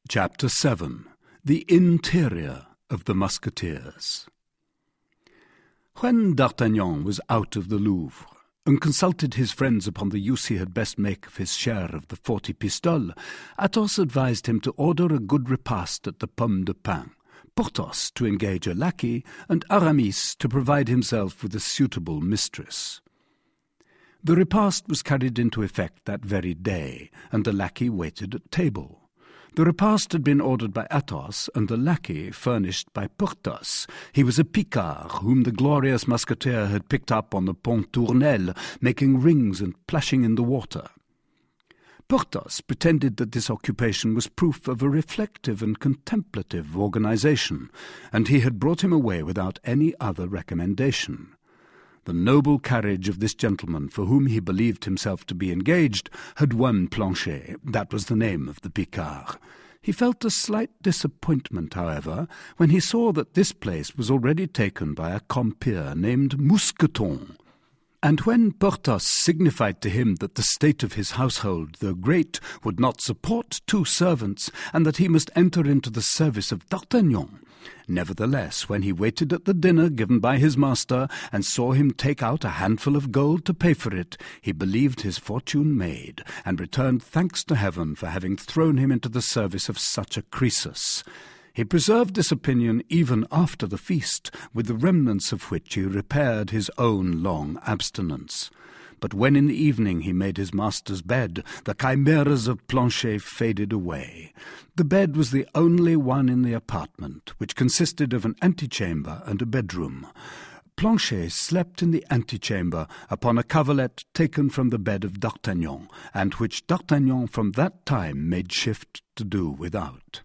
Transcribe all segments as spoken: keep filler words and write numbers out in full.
Chapter seven. The Interior of the Musketeers. When D'Artagnan was out of the Louvre, and consulted his friends upon the use he had best make of his share of the forty pistoles, Athos advised him to order a good repast at the Pomme de Pin, Porthos to engage a lackey, and Aramis to provide himself with a suitable mistress. The repast was carried into effect that very day, and the lackey waited at table. The repast had been ordered by Athos, and the lackey furnished by Porthos. He was a Picard, whom the glorious Musketeer had picked up on the Pont Tournelle, making rings and plashing in the water. Porthos pretended that this occupation was proof of a reflective and contemplative organization, and he had brought him away without any other recommendation. The noble carriage of this gentleman, for whom he believed himself to be engaged, had won Planchet. That was the name of the Picard. He felt a slight disappointment, however, when he saw that this place was already taken by a compeer named Mousqueton. And when Porthos signified to him that the state of his household, though great, would not support two servants, and that he must enter into the service of D'Artagnan, nevertheless, when he waited at the dinner given by his master, and saw him take out a handful of gold to pay for it, he believed his fortune made, and returned thanks to heaven for having thrown him into the service of such a Croesus. He preserved this opinion even after the feast, with the remnants of which he repaired his own long abstinence. But when in the evening he made his master's bed, the chimeras of Planchet faded away. The bed was the only one in the apartment, which consisted of an antechamber and a bedroom. Planchet slept in the antechamber upon a coverlet taken from the bed of D'Artagnan, and which D'Artagnan from that time made shift to do without.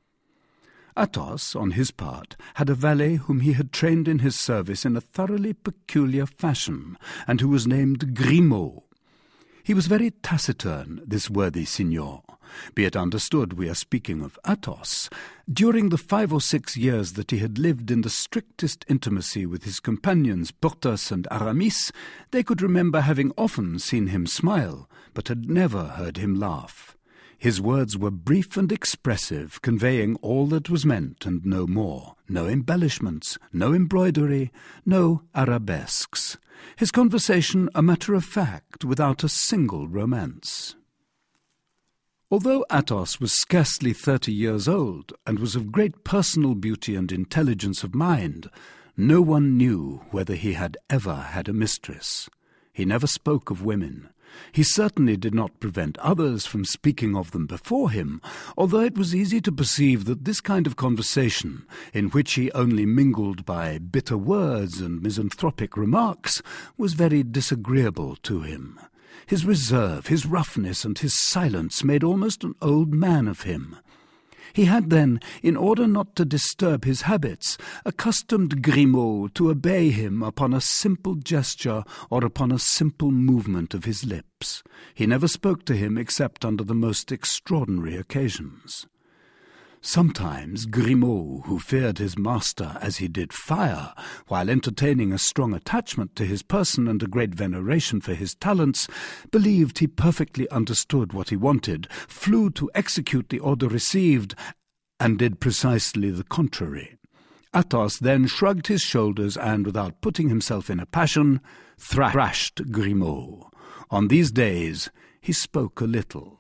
Athos, on his part, had a valet whom he had trained in his service in a thoroughly peculiar fashion, and who was named Grimaud. He was very taciturn, this worthy signor. Be it understood we are speaking of Athos. During the five or six years that he had lived in the strictest intimacy with his companions Porthos and Aramis, they could remember having often seen him smile, but had never heard him laugh. His words were brief and expressive, conveying all that was meant and no more. No embellishments, no embroidery, no arabesques. His conversation a matter of fact, without a single romance. Although Athos was scarcely thirty years old, and was of great personal beauty and intelligence of mind, no one knew whether he had ever had a mistress. He never spoke of women. He certainly did not prevent others from speaking of them before him, although it was easy to perceive that this kind of conversation, in which he only mingled by bitter words and misanthropic remarks, was very disagreeable to him. His reserve, his roughness, and his silence made almost an old man of him. He had then, in order not to disturb his habits, accustomed Grimaud to obey him upon a simple gesture or upon a simple movement of his lips. He never spoke to him except under the most extraordinary occasions. Sometimes Grimaud, who feared his master as he did fire, while entertaining a strong attachment to his person and a great veneration for his talents, believed he perfectly understood what he wanted, flew to execute the order received, and did precisely the contrary. Athos then shrugged his shoulders and, without putting himself in a passion, thrashed Grimaud. On these days he spoke a little.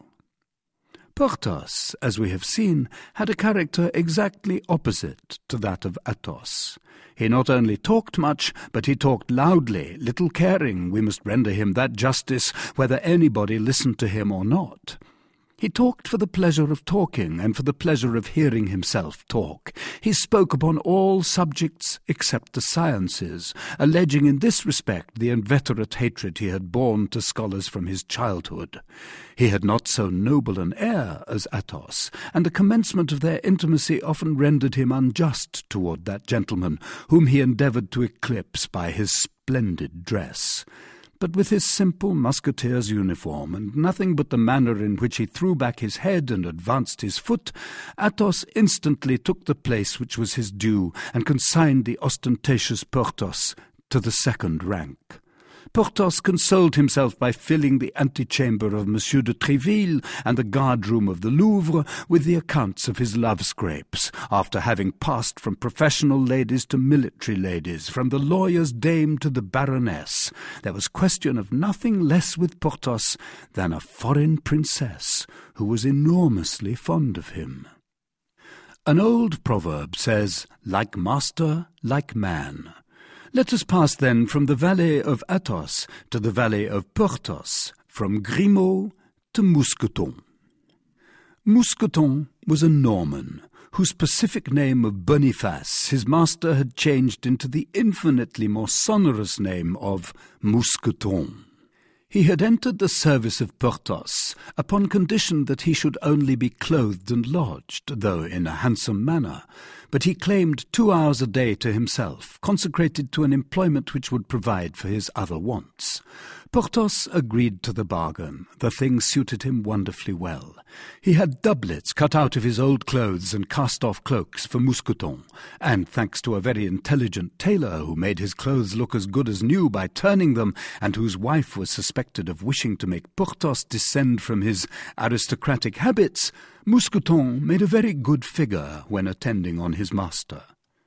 Porthos, as we have seen, had a character exactly opposite to that of Athos. He not only talked much, but he talked loudly, little caring, we must render him that justice, whether anybody listened to him or not. He talked for the pleasure of talking, and for the pleasure of hearing himself talk. He spoke upon all subjects except the sciences, alleging in this respect the inveterate hatred he had borne to scholars from his childhood. He had not so noble an air as Athos, and the commencement of their intimacy often rendered him unjust toward that gentleman, whom he endeavoured to eclipse by his splendid dress. But with his simple musketeer's uniform, and nothing but the manner in which he threw back his head and advanced his foot, Athos instantly took the place which was his due, and consigned the ostentatious Porthos to the second rank. Porthos consoled himself by filling the antechamber of Monsieur de Tréville and the guard-room of the Louvre with the accounts of his love-scrapes, after having passed from professional ladies to military ladies, from the lawyer's dame to the baroness. There was question of nothing less with Porthos than a foreign princess who was enormously fond of him. An old proverb says, "Like master, like man." Let us pass then from the valley of Athos to the valley of Porthos, from Grimaud to Mousqueton. Mousqueton was a Norman, whose pacific name of Boniface his master had changed into the infinitely more sonorous name of Mousqueton. He had entered the service of Porthos upon condition that he should only be clothed and lodged, though in a handsome manner, but he claimed two hours a day to himself, consecrated to an employment which would provide for his other wants. Porthos agreed to the bargain. The thing suited him wonderfully well. He had doublets cut out of his old clothes and cast-off cloaks for Mousqueton, and thanks to a very intelligent tailor who made his clothes look as good as new by turning them, and whose wife was suspected of wishing to make Porthos descend from his aristocratic habits, Mousqueton made a very good figure when attending on his master.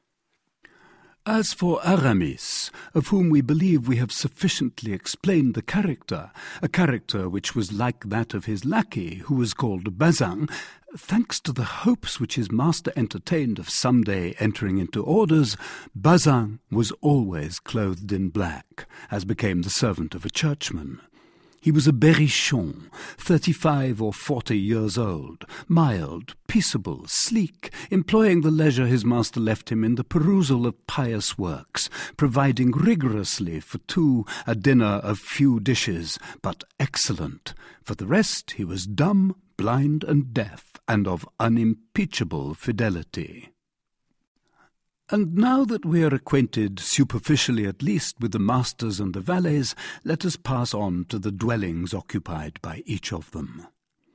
As for Aramis, of whom we believe we have sufficiently explained the character, a character which was like that of his lackey, who was called Bazin, thanks to the hopes which his master entertained of some day entering into orders, Bazin was always clothed in black, as became the servant of a churchman. He was a Berrichon, thirty-five or forty years old, mild, peaceable, sleek, employing the leisure his master left him in the perusal of pious works, providing rigorously for two a dinner of few dishes, but excellent. For the rest he was dumb, blind, and deaf, and of unimpeachable fidelity. And now that we are acquainted, superficially at least, with the masters and the valets, let us pass on to the dwellings occupied by each of them.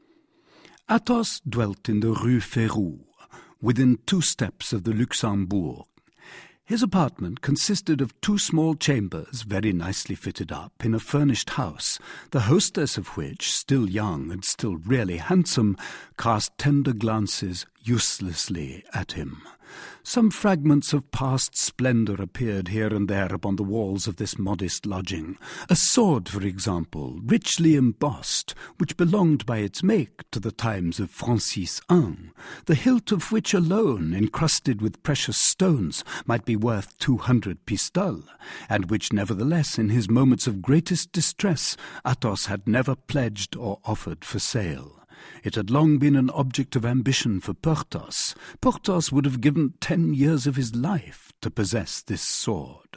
Athos dwelt in the Rue Férou, within two steps of the Luxembourg. His apartment consisted of two small chambers, very nicely fitted up, in a furnished house, the hostess of which, still young and still really handsome, cast tender glances uselessly at him. Some fragments of past splendour appeared here and there upon the walls of this modest lodging. A sword, for example, richly embossed, which belonged by its make to the times of Francis the First, the hilt of which alone, encrusted with precious stones, might be worth two hundred pistoles, and which nevertheless, in his moments of greatest distress, Athos had never pledged or offered for sale. It had long been an object of ambition for Porthos. Porthos would have given ten years of his life to possess this sword.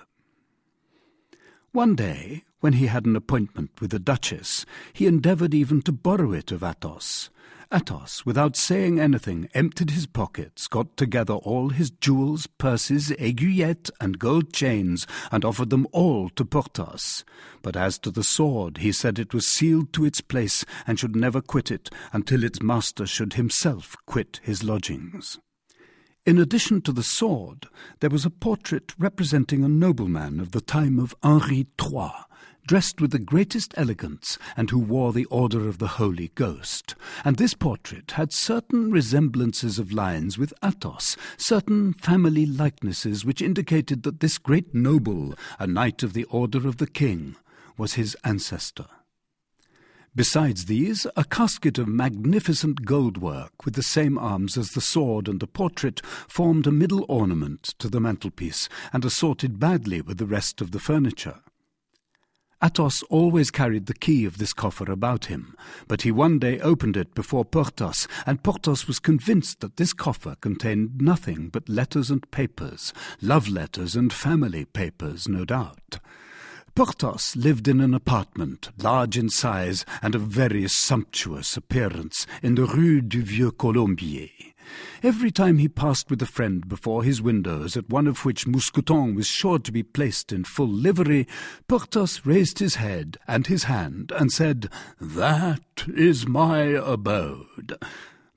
One day, when he had an appointment with the Duchess, he endeavoured even to borrow it of Athos. Athos, without saying anything, emptied his pockets, got together all his jewels, purses, aiguillettes, and gold chains, and offered them all to Porthos. But as to the sword, he said it was sealed to its place, and should never quit it until its master should himself quit his lodgings. In addition to the sword, there was a portrait representing a nobleman of the time of Henri the Third, dressed with the greatest elegance, and who wore the Order of the Holy Ghost. And this portrait had certain resemblances of lines with Athos, certain family likenesses which indicated that this great noble, a knight of the Order of the King, was his ancestor. Besides these, a casket of magnificent gold work, with the same arms as the sword and the portrait, formed a middle ornament to the mantelpiece, and assorted badly with the rest of the furniture. Athos always carried the key of this coffer about him, but he one day opened it before Porthos, and Porthos was convinced that this coffer contained nothing but letters and papers, love letters and family papers, no doubt. Porthos lived in an apartment, large in size and of very sumptuous appearance, in the Rue du Vieux Colombier. Every time he passed with a friend before his windows, at one of which Mousqueton was sure to be placed in full livery, Porthos raised his head and his hand and said, "That is my abode."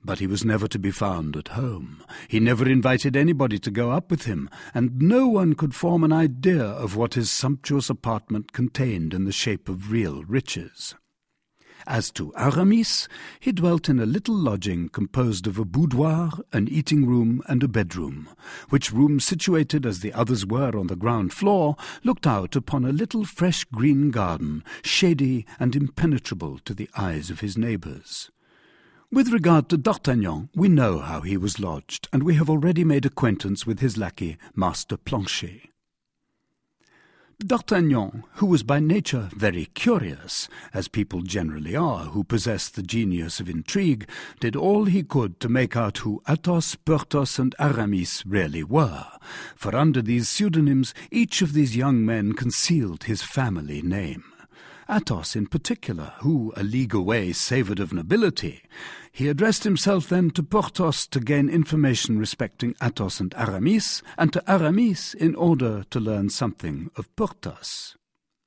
But he was never to be found at home. He never invited anybody to go up with him, and no one could form an idea of what his sumptuous apartment contained in the shape of real riches. As to Aramis, he dwelt in a little lodging composed of a boudoir, an eating-room, and a bedroom, which room, situated as the others were on the ground floor, looked out upon a little fresh green garden, shady and impenetrable to the eyes of his neighbours. With regard to D'Artagnan, we know how he was lodged, and we have already made acquaintance with his lackey, Master Planchet. D'Artagnan, who was by nature very curious, as people generally are who possess the genius of intrigue, did all he could to make out who Athos, Porthos, and Aramis really were, for under these pseudonyms each of these young men concealed his family name. Athos in particular, who, a league away, savoured of nobility. He addressed himself then to Porthos to gain information respecting Athos and Aramis, and to Aramis in order to learn something of Porthos.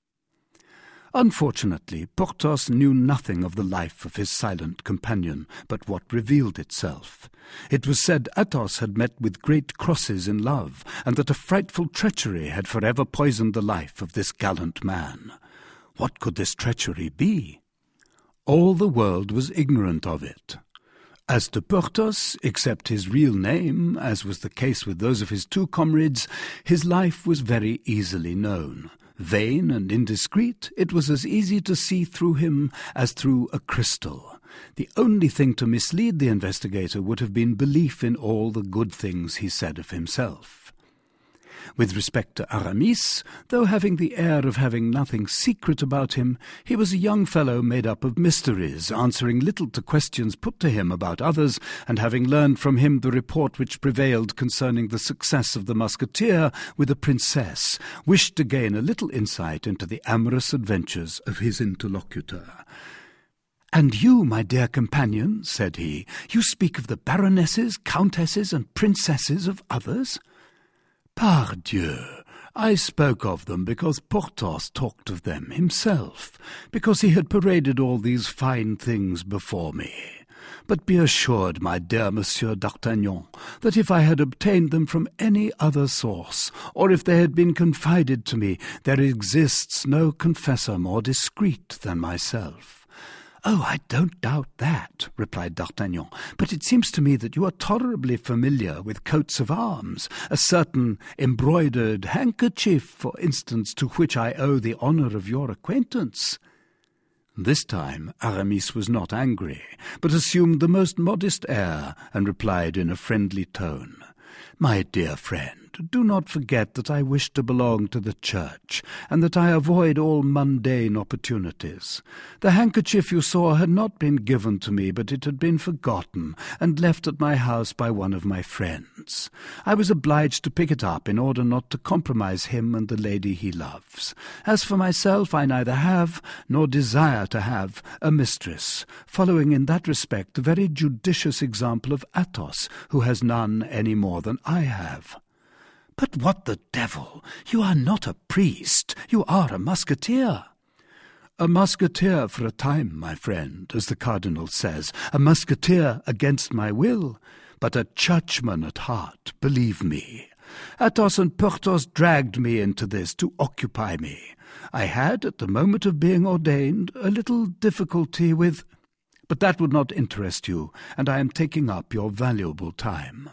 Unfortunately, Porthos knew nothing of the life of his silent companion, but what revealed itself. It was said Athos had met with great crosses in love, and that a frightful treachery had forever poisoned the life of this gallant man. What could this treachery be? All the world was ignorant of it. As to Porthos, except his real name, as was the case with those of his two comrades, his life was very easily known. Vain and indiscreet, it was as easy to see through him as through a crystal. The only thing to mislead the investigator would have been belief in all the good things he said of himself. With respect to Aramis, though having the air of having nothing secret about him, he was a young fellow made up of mysteries, answering little to questions put to him about others, and having learned from him the report which prevailed concerning the success of the Musketeer with a princess, wished to gain a little insight into the amorous adventures of his interlocutor. "And you, my dear companion," said he, "you speak of the baronesses, countesses, and princesses of others?" "Pardieu, I spoke of them because Porthos talked of them himself, because he had paraded all these fine things before me. But be assured, my dear Monsieur d'Artagnan, that if I had obtained them from any other source, or if they had been confided to me, there exists no confessor more discreet than myself." "Oh, I don't doubt that," replied D'Artagnan, "but it seems to me that you are tolerably familiar with coats of arms, a certain embroidered handkerchief, for instance, to which I owe the honour of your acquaintance." This time Aramis was not angry, but assumed the most modest air, and replied in a friendly tone, "My dear friend, do not forget that I wish to belong to the Church, and that I avoid all mundane opportunities. The handkerchief you saw had not been given to me, but it had been forgotten, and left at my house by one of my friends. I was obliged to pick it up in order not to compromise him and the lady he loves. As for myself, I neither have, nor desire to have, a mistress, following in that respect the very judicious example of Athos, who has none any more than I have." "But what the devil! You are not a priest, you are a musketeer." "A musketeer for a time, my friend, as the cardinal says, a musketeer against my will, but a churchman at heart, believe me. Athos and Porthos dragged me into this to occupy me. I had, at the moment of being ordained, a little difficulty with... But that would not interest you, and I am taking up your valuable time."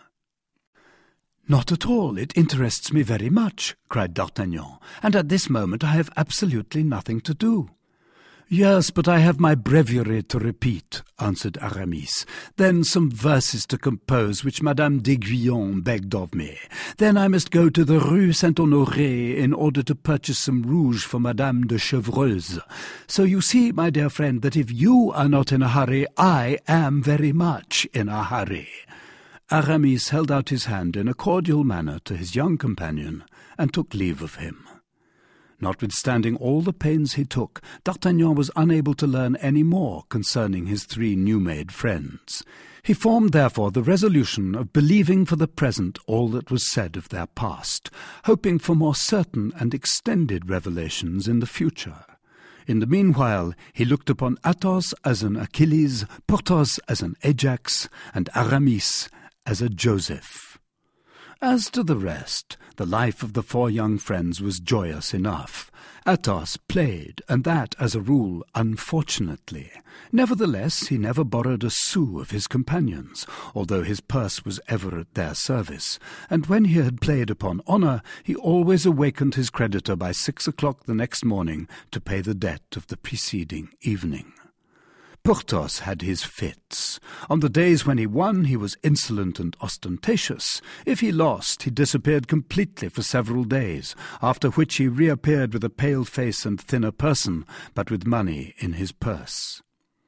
"Not at all. It interests me very much," cried D'Artagnan, "and at this moment I have absolutely nothing to do." "Yes, but I have my breviary to repeat," answered Aramis. "Then some verses to compose which Madame d'Aiguillon begged of me. Then I must go to the Rue Saint-Honoré in order to purchase some rouge for Madame de Chevreuse. So you see, my dear friend, that if you are not in a hurry, I am very much in a hurry." Aramis held out his hand in a cordial manner to his young companion, and took leave of him. Notwithstanding all the pains he took, D'Artagnan was unable to learn any more concerning his three new-made friends. He formed therefore the resolution of believing for the present all that was said of their past, hoping for more certain and extended revelations in the future. In the meanwhile, he looked upon Athos as an Achilles, Porthos as an Ajax, and Aramis as a Joseph. As to the rest, the life of the four young friends was joyous enough. Athos played, and that, as a rule, unfortunately. Nevertheless, he never borrowed a sou of his companions, although his purse was ever at their service, and when he had played upon honour, he always awakened his creditor by six o'clock the next morning to pay the debt of the preceding evening. Porthos had his fits. On the days when he won, he was insolent and ostentatious. If he lost, he disappeared completely for several days, after which he reappeared with a pale face and thinner person, but with money in his purse.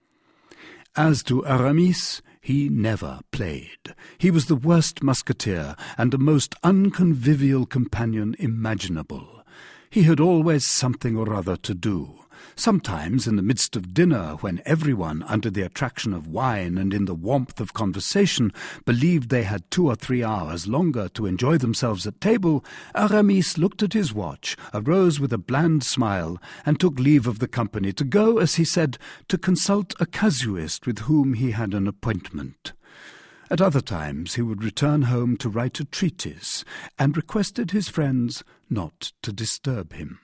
As to Aramis, he never played. He was the worst musketeer and the most unconvivial companion imaginable. He had always something or other to do. Sometimes, in the midst of dinner, when everyone, under the attraction of wine and in the warmth of conversation, believed they had two or three hours longer to enjoy themselves at table, Aramis looked at his watch, arose with a bland smile, and took leave of the company to go, as he said, to consult a casuist with whom he had an appointment. At other times he would return home to write a treatise, and requested his friends not to disturb him.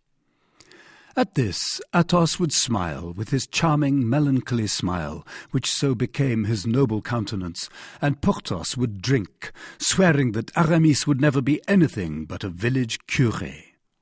At this, Athos would smile with his charming melancholy smile, which so became his noble countenance, and Porthos would drink, swearing that Aramis would never be anything but a village curé.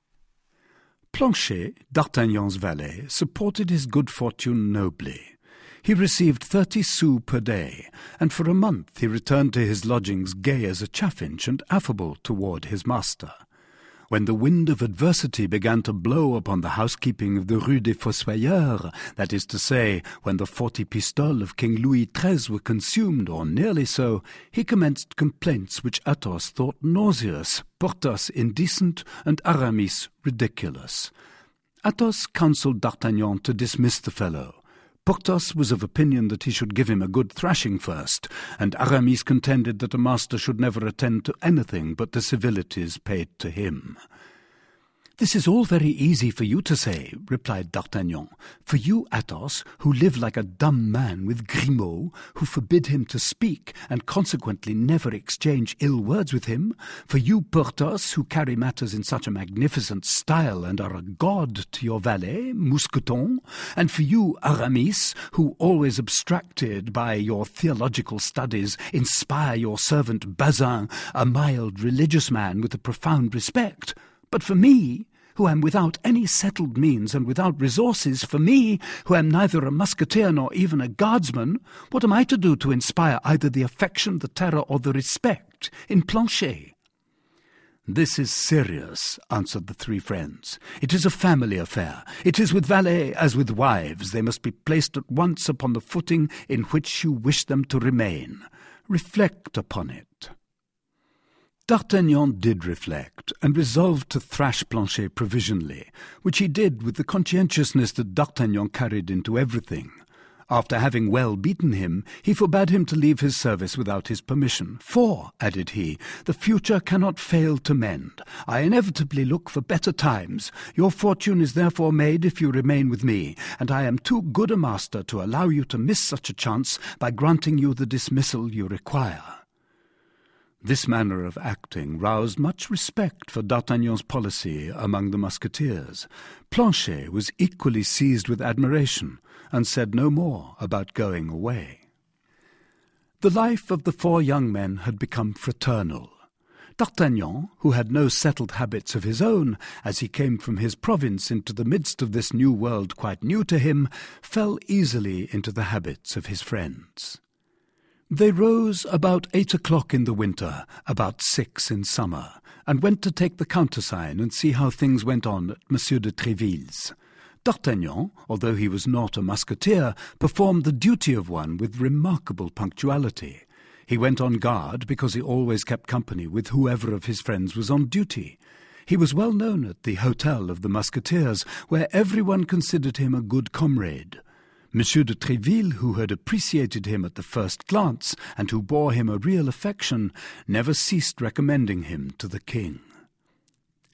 Planchet, D'Artagnan's valet, supported his good fortune nobly. He received thirty sous per day, and for a month he returned to his lodgings gay as a chaffinch and affable toward his master. When the wind of adversity began to blow upon the housekeeping of the Rue des Fossoyeurs, that is to say, when the forty pistoles of King Louis the thirteenth were consumed, or nearly so, he commenced complaints which Athos thought nauseous, Porthos indecent, and Aramis ridiculous. Athos counselled D'Artagnan to dismiss the fellow. Porthos was of opinion that he should give him a good thrashing first, and Aramis contended that a master should never attend to anything but the civilities paid to him. "This is all very easy for you to say," replied D'Artagnan. "For you, Athos, who live like a dumb man with Grimaud, who forbid him to speak, and consequently never exchange ill words with him. For you, Porthos, who carry matters in such a magnificent style, and are a god to your valet, Mousqueton. And for you, Aramis, who, always abstracted by your theological studies, inspire your servant Bazin, a mild religious man with a profound respect. But for me, who am without any settled means and without resources, for me, who am neither a musketeer nor even a guardsman, what am I to do to inspire either the affection, the terror, or the respect in Planchet?" "This is serious," answered the three friends. "It is a family affair. It is with valets as with wives. They must be placed at once upon the footing in which you wish them to remain. Reflect upon it." D'Artagnan did reflect, and resolved to thrash Planchet provisionally, which he did with the conscientiousness that D'Artagnan carried into everything. After having well beaten him, he forbade him to leave his service without his permission. "For," added he, "the future cannot fail to mend. I inevitably look for better times. Your fortune is therefore made if you remain with me, and I am too good a master to allow you to miss such a chance by granting you the dismissal you require." This manner of acting roused much respect for D'Artagnan's policy among the musketeers. Planchet was equally seized with admiration, and said no more about going away. The life of the four young men had become fraternal. D'Artagnan, who had no settled habits of his own, as he came from his province into the midst of this new world quite new to him, fell easily into the habits of his friends. They rose about eight o'clock in the winter, about six in summer, and went to take the countersign and see how things went on at Monsieur de Tréville's. D'Artagnan, although he was not a musketeer, performed the duty of one with remarkable punctuality. He went on guard because he always kept company with whoever of his friends was on duty. He was well known at the Hotel of the Musketeers, where everyone considered him a good comrade. Monsieur de Tréville, who had appreciated him at the first glance, and who bore him a real affection, never ceased recommending him to the king.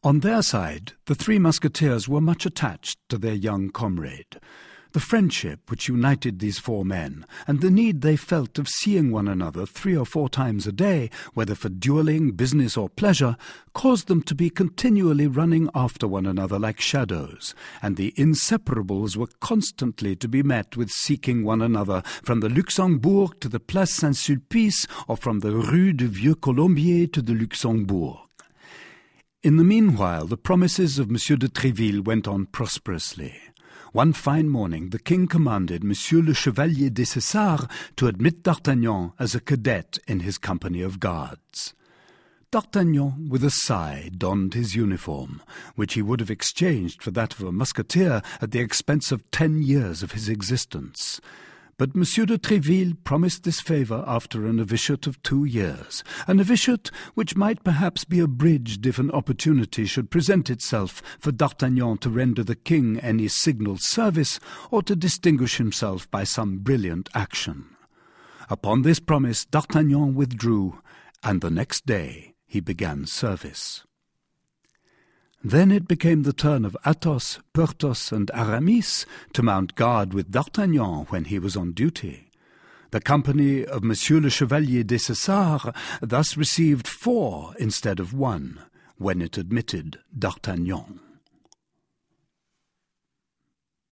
On their side, the three musketeers were much attached to their young comrade. The friendship which united these four men, and the need they felt of seeing one another three or four times a day, whether for duelling, business, or pleasure, caused them to be continually running after one another like shadows, and the inseparables were constantly to be met with seeking one another from the Luxembourg to the Place Saint-Sulpice, or from the Rue du Vieux Colombier to the Luxembourg. In the meanwhile, the promises of Monsieur de Tréville went on prosperously. One fine morning the king commanded Monsieur le Chevalier des Cessards to admit D'Artagnan as a cadet in his company of guards. D'Artagnan, with a sigh, donned his uniform, which he would have exchanged for that of a musketeer at the expense of ten years of his existence. But Monsieur de Tréville promised this favour after a novitiate of two years, a novitiate which might perhaps be abridged if an opportunity should present itself for D'Artagnan to render the king any signal service, or to distinguish himself by some brilliant action. Upon this promise D'Artagnan withdrew, and the next day he began service. Then it became the turn of Athos, Porthos, and Aramis to mount guard with D'Artagnan when he was on duty. The company of Monsieur le Chevalier des Cessards thus received four instead of one, when it admitted D'Artagnan.